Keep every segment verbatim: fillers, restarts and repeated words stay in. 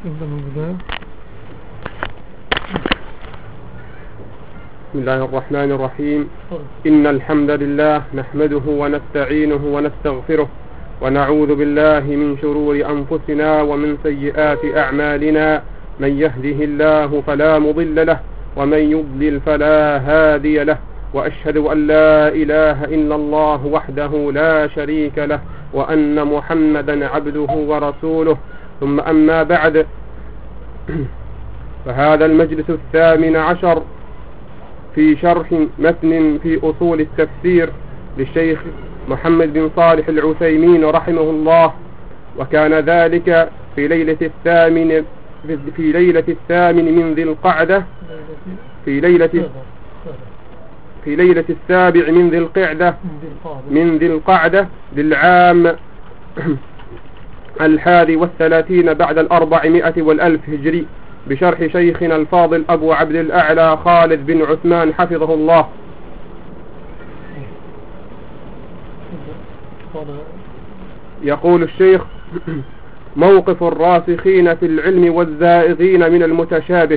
بسم الله الرحمن الرحيم. إن الحمد لله نحمده ونستعينه ونستغفره ونعوذ بالله من شرور أنفسنا ومن سيئات أعمالنا. من يهده الله فلا مضل له ومن يضلل فلا هادي له، وأشهد أن لا إله إلا الله وحده لا شريك له، وأن محمدا عبده ورسوله. ثم أما بعد، فهذا المجلس الثامن عشر في شرح متن في أصول التفسير للشيخ محمد بن صالح العثيمين رحمه الله، وكان ذلك في ليلة الثامن في ليلة الثامن من ذي القعدة في ليلة في ليلة السابع من ذي القعدة من ذي القعدة للعام الحادي والثلاثين بعد الأربعمائة والألف هجري، بشرح شيخنا الفاضل أبو عبد الأعلى خالد بن عثمان حفظه الله. يقول الشيخ: موقف الراسخين في العلم والزائغين من المتشابه.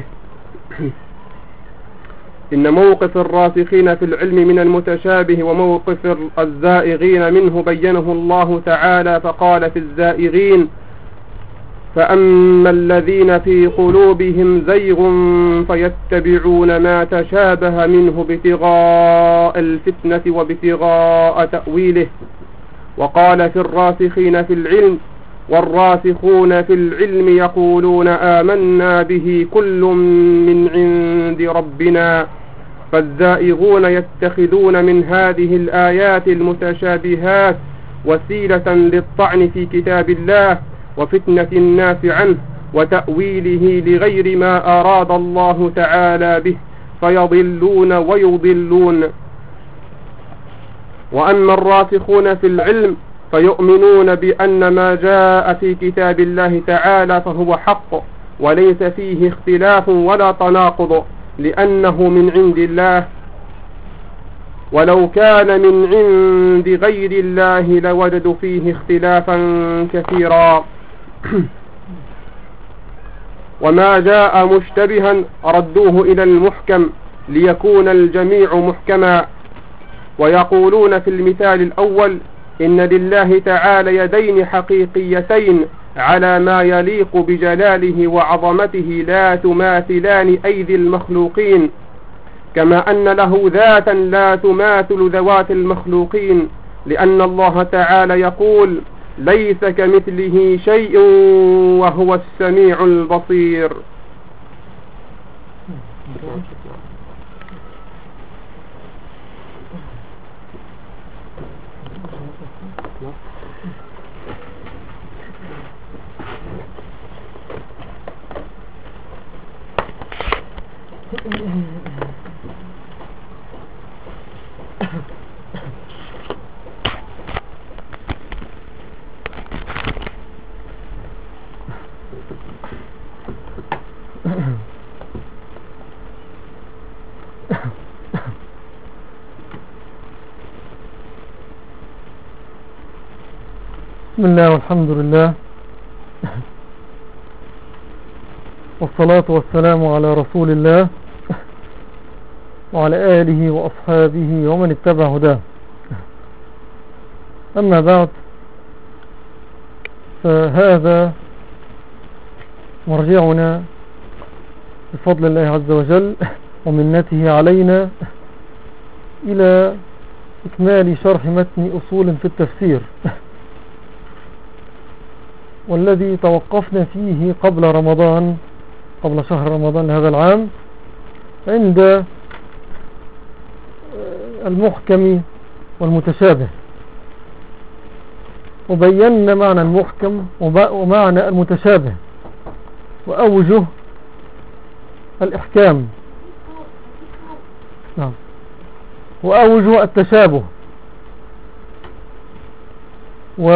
إن موقف الراسخين في العلم من المتشابه وموقف الزائغين منه بينه الله تعالى، فقال في الزائغين: فأما الذين في قلوبهم زيغ فيتبعون ما تشابه منه ابتغاء الفتنة وابتغاء تأويله. وقال في الراسخين في العلم: والراسخون في العلم يقولون آمنا به كل من عند ربنا. فالزائغون يتخذون من هذه الآيات المتشابهات وسيلة للطعن في كتاب الله وفتنة الناس عنه وتأويله لغير ما أراد الله تعالى به، فيضلون ويضلون. وأما الراسخون في العلم فيؤمنون بأن ما جاء في كتاب الله تعالى فهو حق، وليس فيه اختلاف ولا تناقض، لأنه من عند الله، ولو كان من عند غير الله لوجدوا فيه اختلافا كثيرا. وما جاء مشتبها ردوه إلى المحكم ليكون الجميع محكما. ويقولون في المثال الأول: إن لله تعالى يدين حقيقيتين على ما يليق بجلاله وعظمته لا تماثلان أيدي المخلوقين، كما أن له ذاتا لا تماثل ذوات المخلوقين، لأن الله تعالى يقول: ليس كمثله شيء وهو السميع البصير. بسم الله والحمد لله، والصلاة والسلام على رسول الله وعلى آله وأصحابه ومن اتبع هداه. أما بعد، فهذا مرجعنا بفضل الله عز وجل ومنته علينا إلى إكمال شرح متن أصول في التفسير، والذي توقفنا فيه قبل رمضان قبل شهر رمضان هذا العام عند المحكم والمتشابه، وبينا معنى المحكم ومعنى المتشابه وأوجه الإحكام وأوجه التشابه. و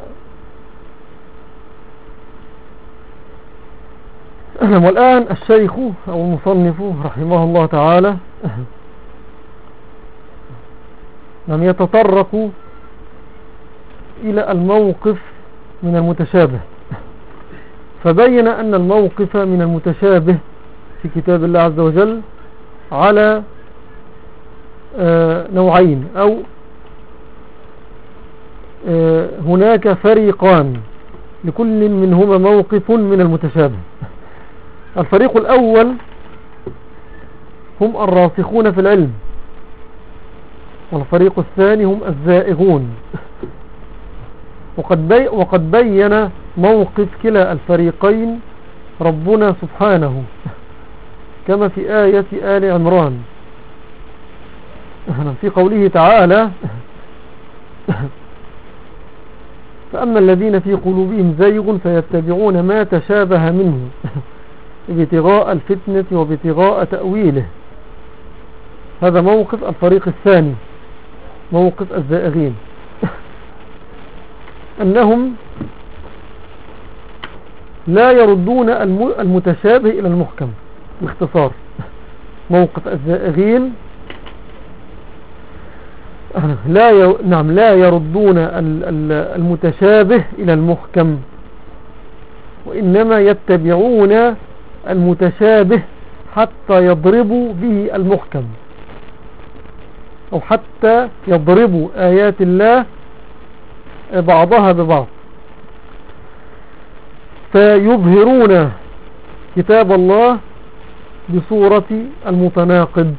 والآن الشيخ أو المصنف رحمه الله تعالى لم يتطرق إلى الموقف من المتشابه، فبين أن الموقف من المتشابه في كتاب الله عز وجل على نوعين، أو هناك فريقان لكل منهما موقف من المتشابه. الفريق الأول هم الراسخون في العلم، والفريق الثاني هم الزائغون. وقد, بي وقد بين موقف كلا الفريقين ربنا سبحانه كما في آية آل عمران في قوله تعالى: فأما الذين في قلوبهم زيغ فيتبعون ما تشابه منه ابتغاء الفتنة وابتغاء تأويله. هذا موقف الفريق الثاني، موقف الزائغين، أنهم لا يردون المتشابه إلى المحكم. باختصار، موقف الزائغين لا ي... نعم لا يردون المتشابه إلى المحكم، وإنما يتبعون المتشابه حتى يضربوا به المحكم، أو حتى يضربوا آيات الله بعضها ببعض، فيظهرون كتاب الله بصورة المتناقض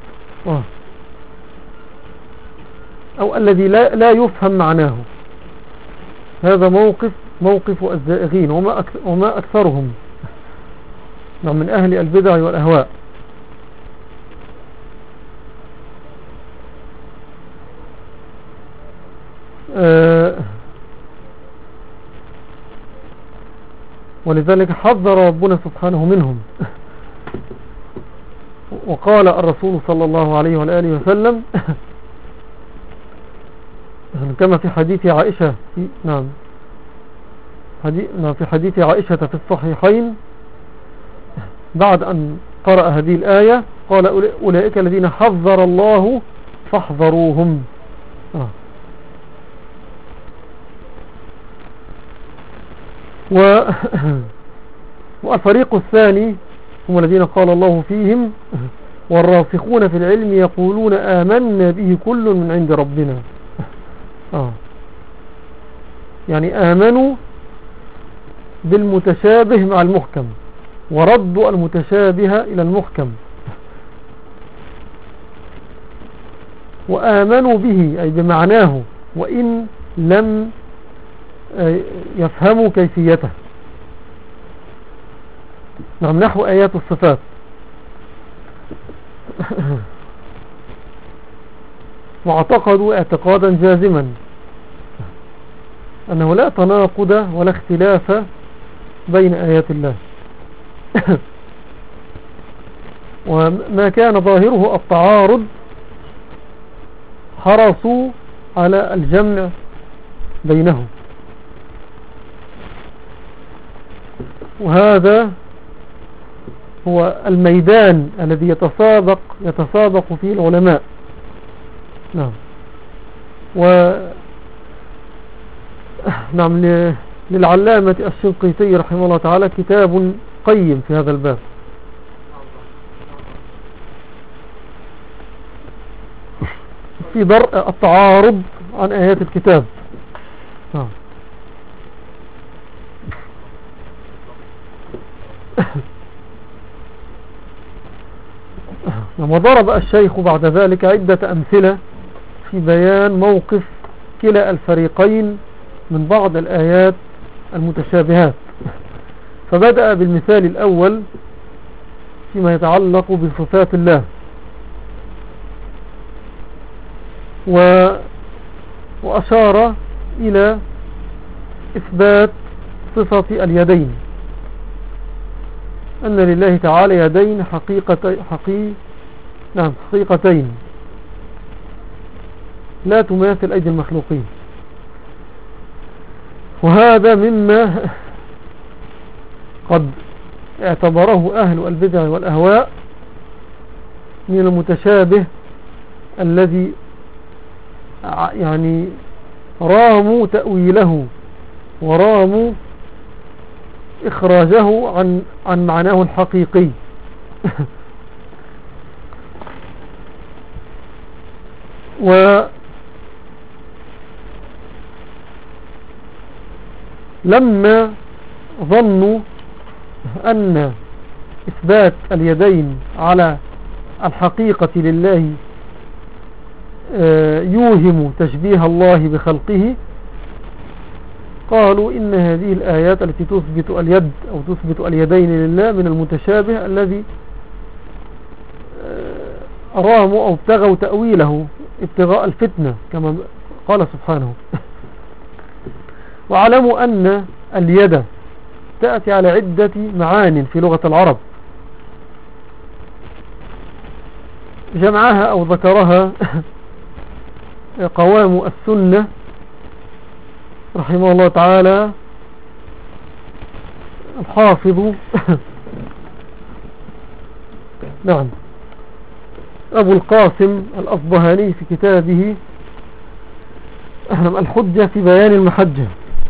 أو الذي لا, لا يفهم معناه. هذا موقف موقف الزائغين، وما, أكثر وما أكثرهم من أهل البدع والأهواء. أه ولذلك حذر ربنا سبحانه منهم. وقال الرسول صلى الله عليه وآله وسلم كما في حديث عائشة في نعم في حديث عائشة في الصحيحين بعد أن قرأ هذه الآية قال: أولئك الذين حذر الله فاحذروهم. آه. و والفريق الثاني هم الذين قال الله فيهم: والراسخون في العلم يقولون آمنا به كل من عند ربنا. آه. يعني آمنوا بالمتشابه مع المحكم، وردوا المتشابه إلى المحكم، وآمنوا به أي بمعناه، وإن لم يفهموا كيفيته. نعم، نحو آيات الصفات. واعتقدوا اعتقادا جازما أنه لا تناقض ولا اختلاف بين آيات الله، وما كان ظاهره التعارض حرصوا على الجمع بينهم. وهذا هو الميدان الذي يتسابق يتسابق فيه العلماء. نعم. و نعم للعلامة الشنقيطي رحمه الله تعالى كتاب قيم في هذا الباب. في درء التعارض عن آيات الكتاب. نعم. وضرب الشيخ بعد ذلك عدة أمثلة في بيان موقف كلا الفريقين من بعض الآيات المتشابهات. فبدأ بالمثال الأول فيما يتعلق بصفات الله، و... وأشار إلى إثبات صفة اليدين، أن لله تعالى يدين حقيقتي حقيقتين نعم حقيقتين لا تماثل أيدي المخلوقين. وهذا مما قد اعتبره أهل البدع والأهواء من المتشابه الذي يعني راموا تأويله وراموا إخراجه عن, عن معناه الحقيقي. ولما ظنوا أن إثبات اليدين على الحقيقة لله يوهم تشبيه الله بخلقه، قالوا إن هذه الآيات التي تثبت اليد أو تثبت اليدين لله من المتشابه الذي أراموا أو ابتغوا تأويله ابتغاء الفتنة كما قال سبحانه. وعلموا أن اليد تأتي على عدة معان في لغة العرب، جمعها أو ذكرها قوام السنة رحمه الله تعالى الحافظ نعم أبو القاسم الأصبهاني في كتابه الحجة في بيان المحجة،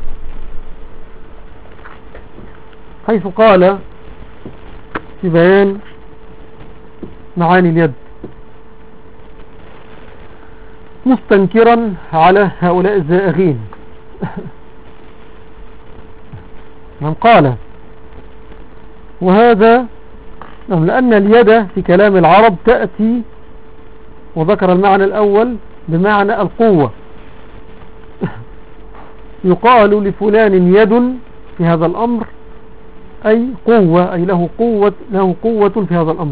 حيث قال في بيان معاني اليد مستنكرا على هؤلاء الزائغين من قال وهذا لأن اليد في كلام العرب تأتي، وذكر المعنى الأول بمعنى القوة، يقال لفلان يد في هذا الأمر أي قوة، أي له قوة, له قوة في هذا الأمر.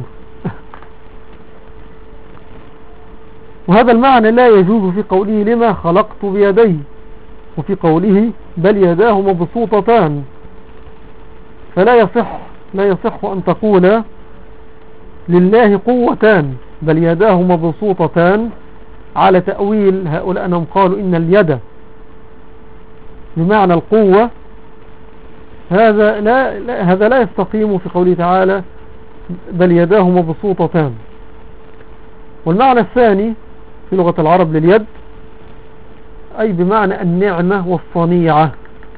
وهذا المعنى لا يجوز في قوله لما خلقت بيدي، وفي قوله بل يداه مبسوطتان، فلا يصح لا يصح أن تقول لله قوتان بل يداه مبسوطتان على تأويل هؤلاء أنهم قالوا إن اليد بمعنى القوة. هذا لا, لا هذا لا يستقيم في قوله تعالى بل يداه مبسوطتان. والمعنى الثاني في لغة العرب لليد أي بمعنى النعمة والصنيعة،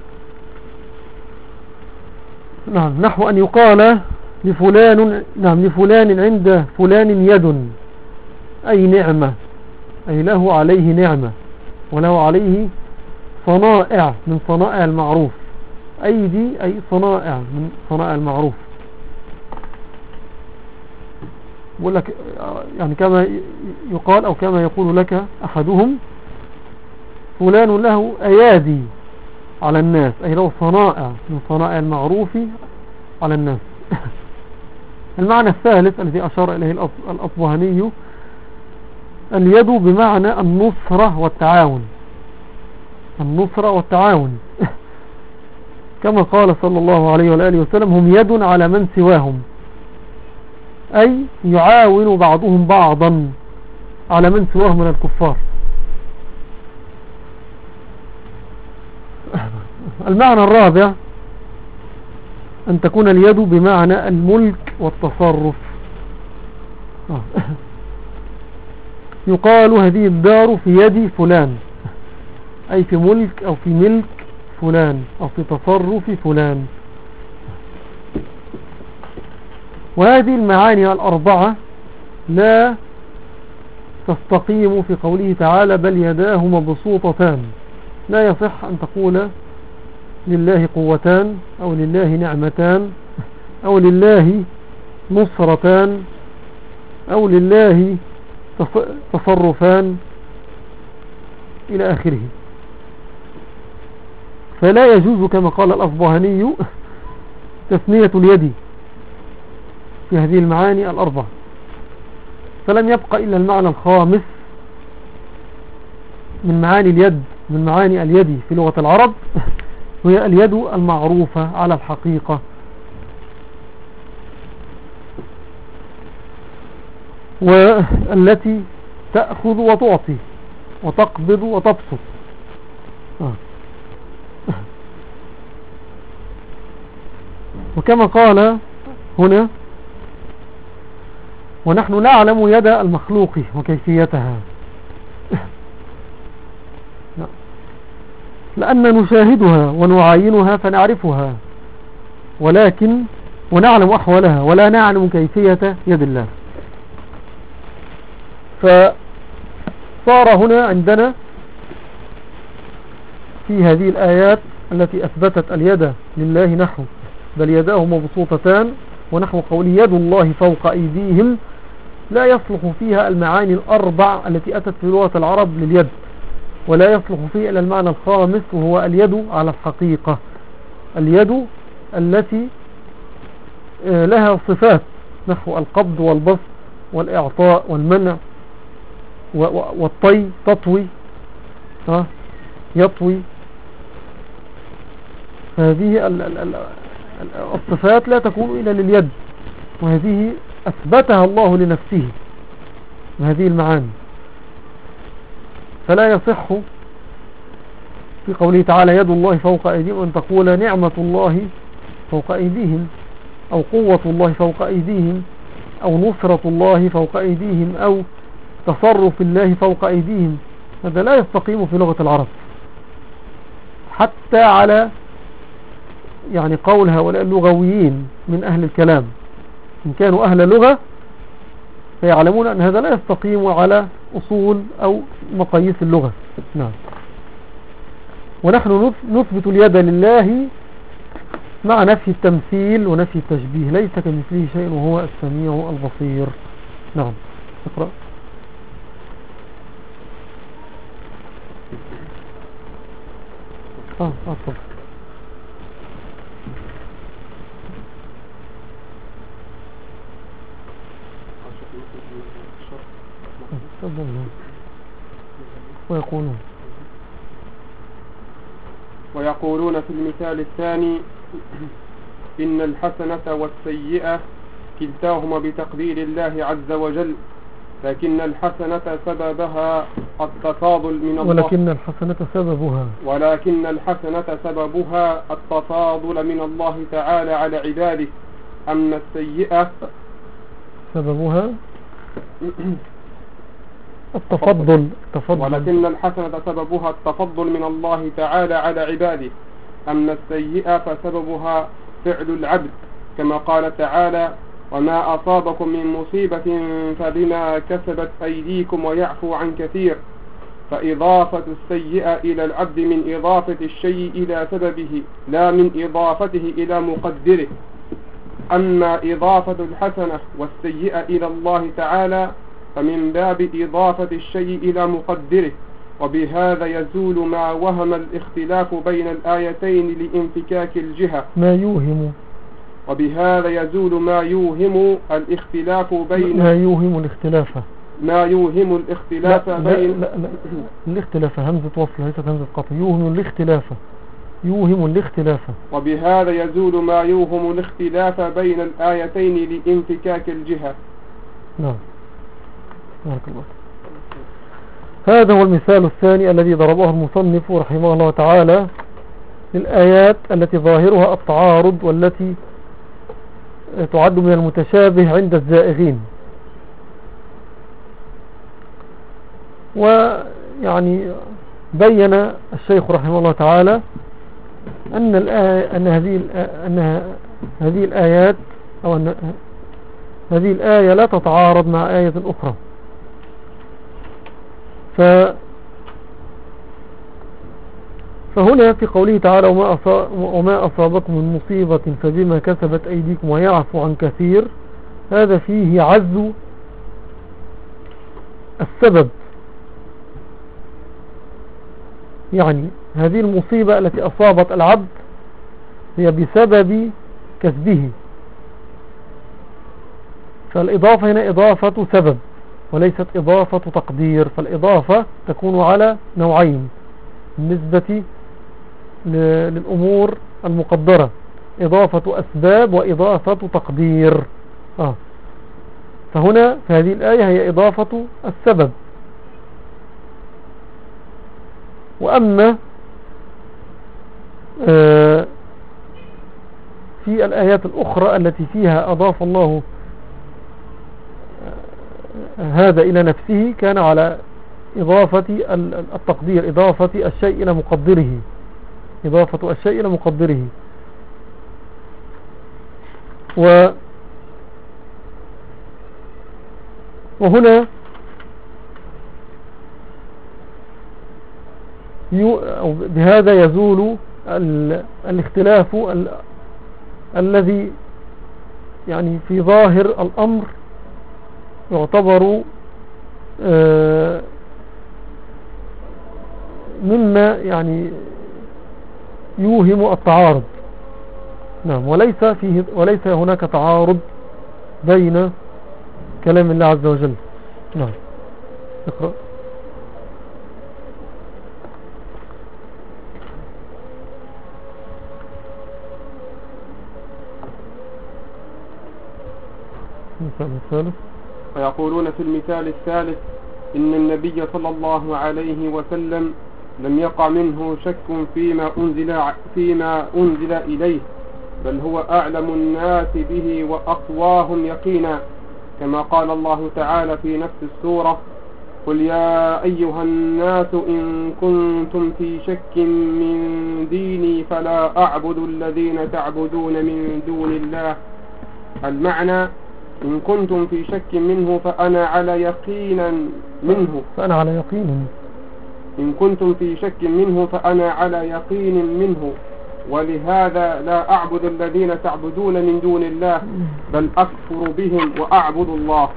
نعم، نحو أن يقال لفلان نعم لفلان عند فلان يد أي نعمة، أي له عليه نعمة وله عليه صنائع من صنائع المعروف، أيدي أي صنائع من صنائع المعروف. بقول لك يعني كما يقال أو كما يقول لك أحدهم فلان له أيادي على الناس، أي له صنائع من صنائع المعروف على الناس. المعنى الثالث الذي أشار إليه الأصبهاني اليد بمعنى النصرة والتعاون، النصرة والتعاون كما قال صلى الله عليه وآله وسلم هم يد على من سواهم، أي يعاون بعضهم بعضا على من سواهم من الكفار. المعنى الرابع أن تكون اليد بمعنى الملك والتصرف، يقال هذه الدار في يد فلان أي في ملك أو في ملك فلان أو في تصرف فلان. وهذه المعاني الأربعة لا تستقيم في قوله تعالى بل يداه مبسوطتان. لا يصح أن تقول لله قوتان أو لله نعمتان أو لله نصرتان أو لله تصرفان إلى آخره. فلا يجوز كما قال الأصبهاني تثنية اليد في هذه المعاني الأربعة. فلم يبقى إلا المعنى الخامس من معاني اليد من معاني اليد في لغة العرب، هي اليد المعروفة على الحقيقة، والتي تأخذ وتعطي وتقبض وتبسط. وكما قال هنا ونحن نعلم يد المخلوق وكيفيتها لأن نشاهدها ونعاينها فنعرفها، ولكن ونعلم أحوالها ولا نعلم كيفية يد الله. فصار هنا عندنا في هذه الآيات التي أثبتت اليد لله نحو بل يداه مبسوطتان، ونحو قوله يد الله فوق أيديهم، لا يصلح فيها المعاني الأربع التي أتت في لغة العرب لليد، ولا يصلح فيها إلى المعنى الخامس وهو اليد على الحقيقة، اليد التي لها صفات نحو القبض والبسط والإعطاء والمنع والطي، تطوي يطوي. هذه الصفات لا تكون إلا لليد، وهذه أثبتها الله لنفسه وهذه المعاني. فلا يصح في قوله تعالى يد الله فوق أيديهم أن تقول نعمة الله فوق أيديهم، أو قوة الله فوق أيديهم، أو نصرة الله فوق أيديهم، أو تصرف الله فوق أيديهم. هذا لا يستقيم في لغة العرب حتى على يعني قول هؤلاء اللغويين من أهل الكلام، إن كانوا أهل لغة فيعلمون أن هذا لا يستقيم على أصول أو مقاييس اللغة. نعم. ونحن نثبت اليد لله مع نفي التمثيل ونفي التشبيه، ليس كمثله شيء وهو السميع البصير. نعم. اقرأ. اه اتفضل. ويقولون ويقولون في المثال الثاني إن الحسنة والسيئة كلتاهما بتقدير الله عز وجل، لكن الحسنة سببها التفاضل من الله ولكن الحسنة سببها ولكن الحسنة سببها التفاضل من الله تعالى على عباده، أما السيئة سببها التفضل التفضل ولكن الحسنة سببها التفضل من الله تعالى على عباده، أما السيئة فسببها فعل العبد، كما قال تعالى وما أصابكم من مصيبة فبما كسبت أيديكم ويعفو عن كثير. فإضافة السيئة إلى العبد من إضافة الشيء إلى سببه لا من إضافته إلى مقدره. أما إضافة الحسنة والسيئة إلى الله تعالى فمن باب إضافة الشيء إلى مقدره، وبهذا يزول ما وهم الاختلاف بين الآيتين لانفكاك الجهة ما يوهم وبهذا يزول ما يوهم الاختلاف بين ما يوهم الاختلاف ما يوهم الاختلاف لا بين لا لا لا. الاختلاف همزة وصل ليست همزة قطع. يوهم الاختلاف يوهم الاختلاف وبهذا يزول ما يوهم الاختلاف بين الآيتين لانفكاك الجهة. نعم. بارك الله. هذا هو المثال الثاني الذي ضربه المصنف رحمه الله تعالى للآيات التي ظاهرها التعارض والتي تعد من المتشابه عند الزائغين. ويعني بين الشيخ رحمه الله تعالى أن الآية أن هذه أن هذه الآيات أو أن هذه الآية لا تتعارض مع آية أخرى. ف فهنا في قوله تعالى وما, وما أصابكم من مصيبة فبما كسبت أيديكم ويعفو عن كثير، هذا فيه عز السبب، يعني هذه المصيبة التي أصابت العبد هي بسبب كسبه، فالإضافة هنا إضافة سبب وليست إضافة تقدير. فالإضافة تكون على نوعين بالنسبة للأمور المقدرة، إضافة أسباب وإضافة تقدير. آه. فهنا في هذه الآية هي إضافة السبب. وأما آه في الآيات الأخرى التي فيها أضاف الله هذا إلى نفسه كان على إضافة التقدير، إضافة الشيء إلى مقدره، إضافة الشيء إلى مقدره. و وهنا بهذا يزول الاختلاف ال الذي يعني في ظاهر الأمر يعتبر مما يعني يوهم التعارض. نعم، وليس فيه وليس هناك تعارض بين كلام الله عز وجل. نعم، اقرأ. المثال الثالث. ويقولون في المثال الثالث إن النبي صلى الله عليه وسلم لم يقع منه شك فيما أنزل, فيما أنزل إليه، بل هو أعلم الناس به وأقواهم يقينا، كما قال الله تعالى في نفس السورة: قل يا أيها الناس إن كنتم في شك من ديني فلا أعبد الذين تعبدون من دون الله. المعنى: إن كنتم في شك منه فأنا على يقين منه فأنا على يقين إن كنتم في شك منه فأنا على يقين منه، ولهذا لا أعبد الذين تعبدون من دون الله، بل أكفر بهم وأعبد الله.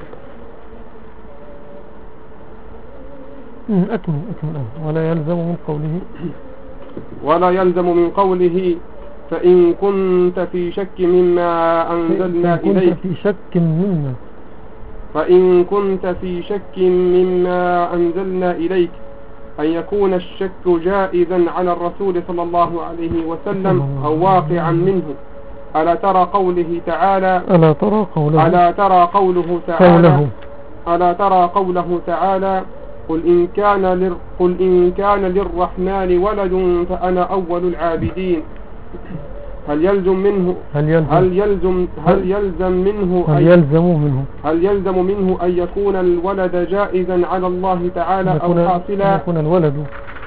أكمل أكمل ولا يلزم من قوله ولا يلزم من قوله فإن كنت في شك مما أنزلنا إليك في شك مما فإن كنت في شك مما أنزلنا إليك أن يكون الشك جائزا على الرسول صلى الله عليه وسلم أو واقعا منه. ألا ترى قوله تعالى ألا ترى قوله ألا ترى قوله تعالى ألا ترى قوله تعالى قل إن كان لر قل إن كان للرحمن ولد فأنا أول العابدين. هل يلزم منه هل يلزم هل يلزم هل يلزم منه هل يلزم منه هل يلزم منه أن يكون الولد جائزا على الله تعالى أو حاصلا؟ يكون الولد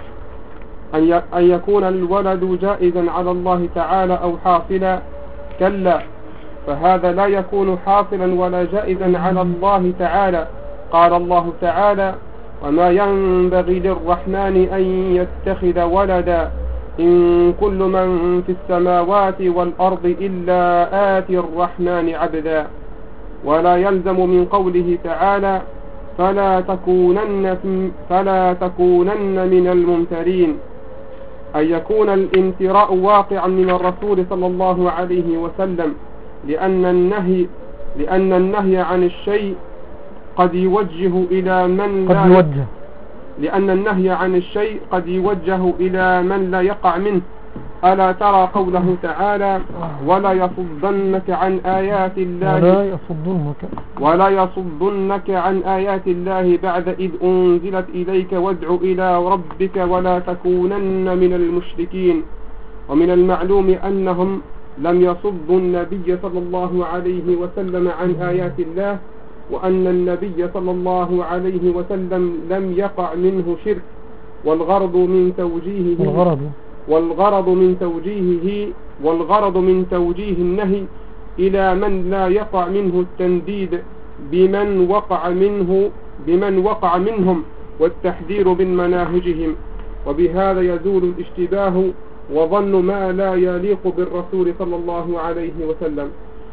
أن يكون الولد جائزا على الله تعالى أو حاصلا؟ كلا، فهذا لا يكون حاصلا ولا جائزا على الله تعالى. قال الله تعالى: وما ينبغي للرحمن أن يتخذ ولدا إن كل من في السماوات والأرض إلا آتي الرحمن عبدا. ولا يلزم من قوله تعالى: فلا تكونن, فلا تكونن من الممترين أن يكون الامتراء واقعا من الرسول صلى الله عليه وسلم، لأن النهي, لأن النهي عن الشيء قد يوجه إلى من قد لا يوجه لأن النهي عن الشيء قد يوجه إلى من لا يقع منه. ألا ترى قوله تعالى: ولا يصدنك عن آيات الله ولا يصدنك ولا يصدنك عن آيات الله بعد إذ أنزلت إليك وادع إلى ربك ولا تكونن من المشركين. ومن المعلوم أنهم لم يصدوا النبي صلى الله عليه وسلم عن آيات الله، وأن النبي صلى الله عليه وسلم لم يقع منه شرك، والغرض من توجيهه والغرض والغرض من توجيهه والغرض من توجيه النهي إلى من لا يقع منه التنديد بمن وقع منه بمن وقع منهم، والتحذير من مناهجهم، وبهذا يزول الاشتباه وظن ما لا يليق بالرسول صلى الله عليه وسلم.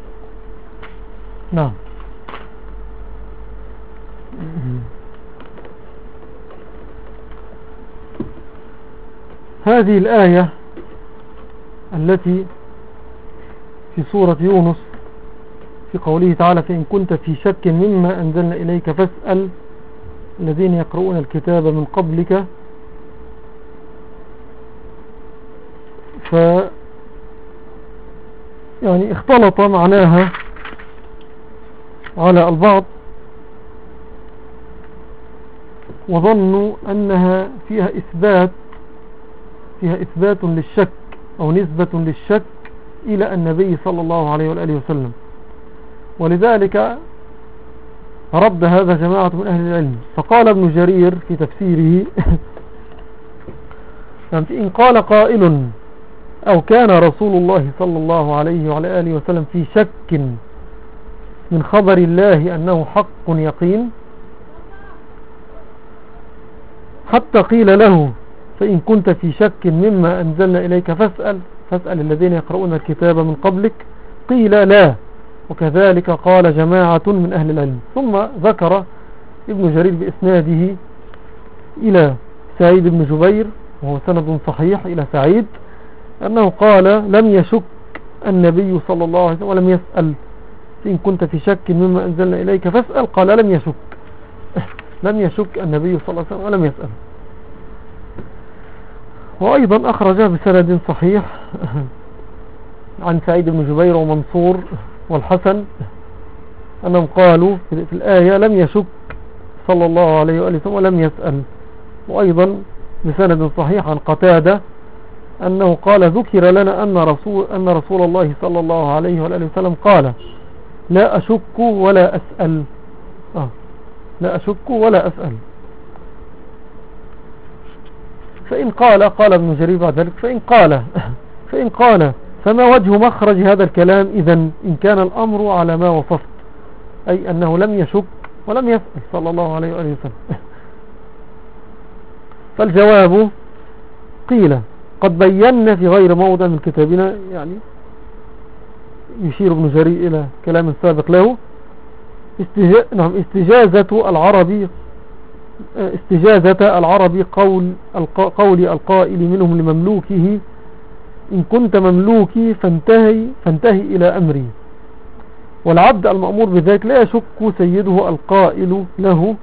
نعم. هذه الآية التي في سورة يونس في قوله تعالى: فإن كنت في شك مما أنزلنا إليك فاسأل الذين يقرؤون الكتاب من قبلك، ف يعني اختلط معناها على البعض وظنوا أنها فيها إثبات فيها إثبات للشك أو نسبة للشك إلى النبي صلى الله عليه وآله وسلم، ولذلك رد هذا جماعة من أهل العلم. فقال ابن جرير في تفسيره: إن قال قائل أو كان رسول الله صلى الله عليه وعلى آله وسلم في شك من خبر الله أنه حق يقين، حتى قيل له فإن كنت في شك مما أنزلنا إليك فاسأل فاسأل الذين يقرؤون الكتاب من قبلك، قيل لا، وكذلك قال جماعة من أهل العلم. ثم ذكر ابن جرير بإسناده إلى سعيد بن جبير، وهو سند صحيح إلى سعيد، أنه قال لم يشك النبي صلى الله عليه وسلم ولم يسأل، إن كنت في شك مما أنزلنا إليك فاسأل، قال لم يشك لم يشك النبي صلى الله عليه وسلم ولم يسأل. وأيضا أخرج بسند صحيح عن سعيد بن جبير ومنصور والحسن أنهم قالوا في الآية لم يشك صلى الله عليه وآله وسلم ولم يسأل. وأيضا بسند صحيح عن قتادة أنه قال ذكر لنا أن رسول, أن رسول الله صلى الله عليه وآله وسلم قال لا أشك ولا أسأل. آه لا أشك ولا أسأل. فإن قال قال ابن جرير بعد ذلك فإن قال فإن قال فما وجه مخرج هذا الكلام إذن إن كان الأمر على ما وصفت، أي أنه لم يشك ولم يسأل صلى الله عليه وآله وسلم؟ فالجواب قيل قد بينا في غير موضع من كتابنا، يعني يشير ابن جرير إلى كلام سابق له، استجا... نعم استجازة العربي استجازة العربي قول الق... قول القائل منهم لمملوكه إن كنت مملوكي فانتهي, فانتهي إلى أمري، والعبد المأمور بذلك لا يشك سيده القائل له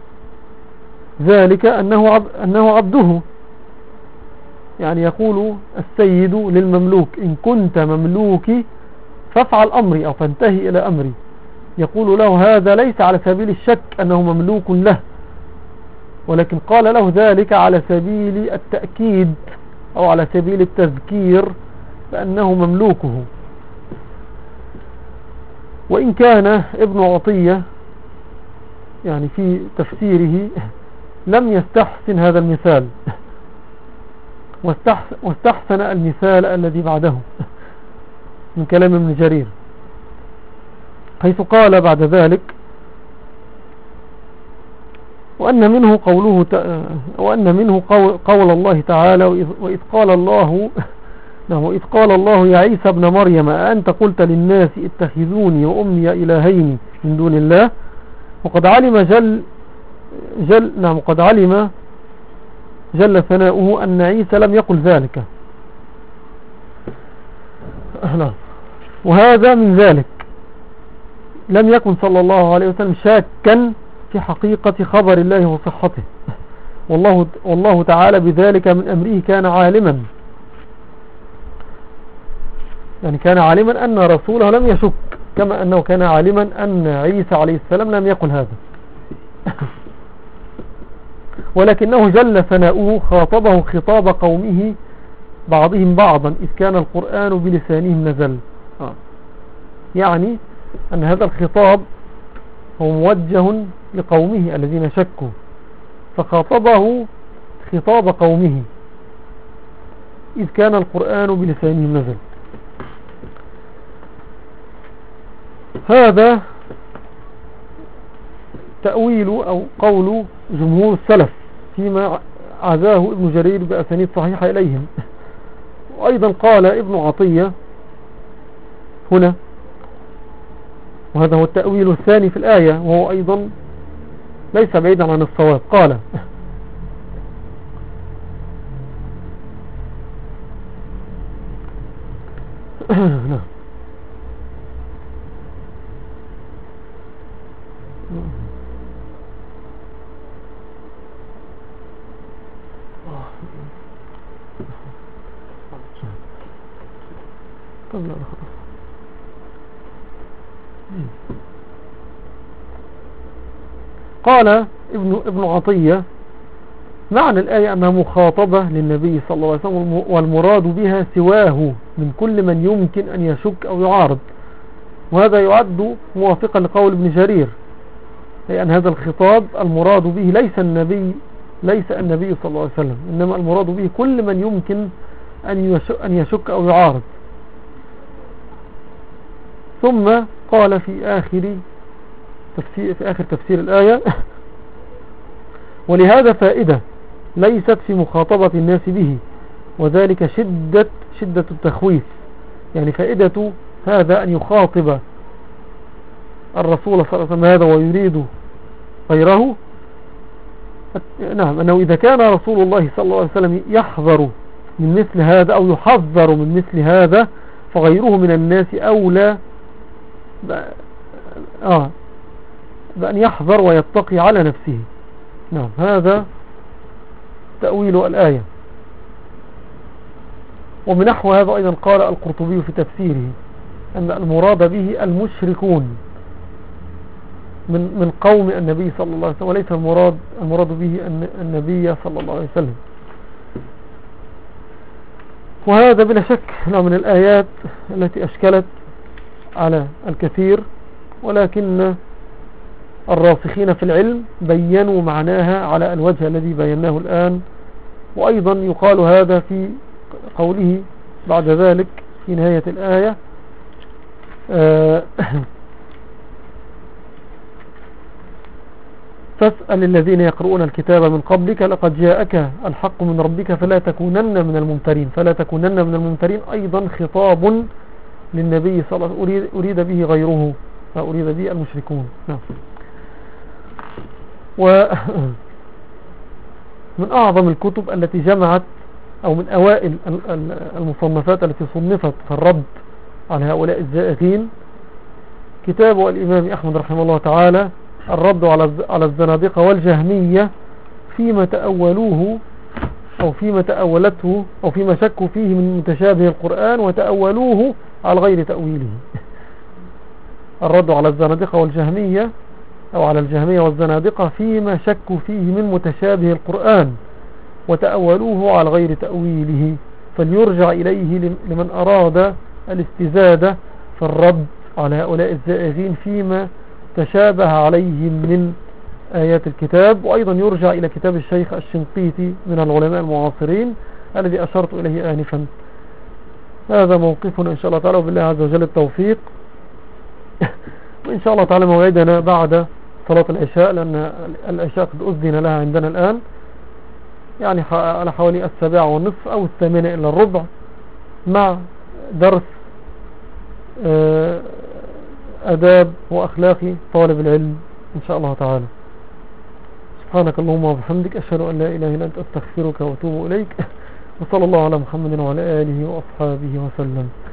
ذلك أنه, عب... أنه عبده، يعني يقول السيد للمملوك إن كنت مملوكي فافعل أمري أو فانتهي إلى أمري، يقول له هذا ليس على سبيل الشك أنه مملوك له، ولكن قال له ذلك على سبيل التأكيد أو على سبيل التذكير بأنه مملوكه. وإن كان ابن عطية يعني في تفسيره لم يستحسن هذا المثال، واستحسن المثال الذي بعده من كلام ابن جرير، حيث قال بعد ذلك وأن منه قوله ت... وأن منه قول... قول الله تعالى وإذ قال الله وإذ قال الله يا عيسى ابن مريم أأنت قلت للناس اتخذوني وأمي إلهين من دون الله، وقد علم جل جل نعم قد علم جل ثناؤه أن عيسى لم يقل ذلك، وهذا من ذلك لم يكن صلى الله عليه وسلم شاكا في حقيقة خبر الله وصحته، والله, والله تعالى بذلك من أمره كان عالما، يعني كان عالما أن رسوله لم يشك، كما أنه كان عالما أن عيسى عليه السلام لم يقل هذا ولكنه جل ثناؤه خاطبه خطاب قومه بعضهم بعضا إذ كان القرآن بلسانهم نزل، يعني أن هذا الخطاب هو موجه لقومه الذين شكوا، فخاطبه خطاب قومه إذ كان القرآن بلسانهم نزل. هذا تأويل أو قول جمهور السلف فيما عزاه ابن جرير بأسانيد صحيحة إليهم. وأيضا قال ابن عطية هنا، وهذا هو التأويل الثاني في الآية وهو أيضا ليس بعيدا عن الصواب، قال نعم قال ابن, ابن عطية معنى الآية أنها مخاطبة للنبي صلى الله عليه وسلم، والمراد بها سواه من كل من يمكن أن يشك أو يعارض، وهذا يعد موافقا لقول ابن جرير، أي أن هذا الخطاب المراد به ليس النبي ليس النبي صلى الله عليه وسلم، إنما المراد به كل من يمكن أن يشك أو يعارض. ثم قال في آخر تفسير, في آخر تفسير الآية ولهذا فائدة ليست في مخاطبة الناس به، وذلك شدة شدة التخويف. يعني فائدة هذا أن يخاطب الرسول صلى الله عليه وسلم هذا ويريد غيره. نعم، أنه إذا كان رسول الله صلى الله عليه وسلم يحذر من مثل هذا أو يحذر من مثل هذا، فغيره من الناس أولى آه بأن يحذر ويتقي على نفسه. نعم، هذا تأويل الآية. ومن نحو هذا أيضا قال القرطبي في تفسيره أن المراد به المشركون من من قوم النبي صلى الله عليه وسلم، وليس المراد المراد به النبي صلى الله عليه وسلم. وهذا بلا شك نوع من الآيات التي أشكلت على الكثير، ولكن الراسخين في العلم بينوا معناها على الوجه الذي بيناه الآن. وأيضا يقال هذا في قوله بعد ذلك في نهاية الآية آه فاسأل الذين يقرؤون الكتاب من قبلك لقد جاءك الحق من ربك فلا تكونن من الممترين. فلا تكونن من الممترين أيضا خطاب للنبي صلى الله عليه وسلم أريد به غيره، فأريد به المشركون. نعم. ومن أعظم الكتب التي جمعت أو من أوائل المصنفات التي صنفت في الرد على هؤلاء الزائغين كتاب الإمام أحمد رحمه الله تعالى الرد على الزنادقة والجهمية فيما تأولوه أو فيما تأولته أو فيما شكوا فيه من متشابه القرآن وتأولوه على غير تأويله. الرد على الزنادقة والجهمية أو على الجهمية والزنادقة فيما شكوا فيه من متشابه القرآن وتأولوه على غير تأويله، فليرجع إليه لمن أراد الاستزادة في الرد على هؤلاء الزائغين فيما تشابه عليهم من آيات الكتاب. وأيضا يرجع إلى كتاب الشيخ الشنقيطي من العلماء المعاصرين الذي أشرت إليه آنفا. هذا موقفنا إن شاء الله تعالى، وبالله عز وجل التوفيق. وإن شاء الله تعالى موعدنا بعد صلاة العشاء، لأن العشاء قد أذن لها عندنا الآن، يعني على حوالي السابعة والنصف أو الثامنة إلى الربع، مع درس أداب وأخلاق طالب العلم إن شاء الله تعالى. سبحانك اللهم وبحمدك، أشهد أن لا إله إلا أنت، أستغفرك وأتوب إليك. وصلى الله على محمد وعلى آله وأصحابه وسلم.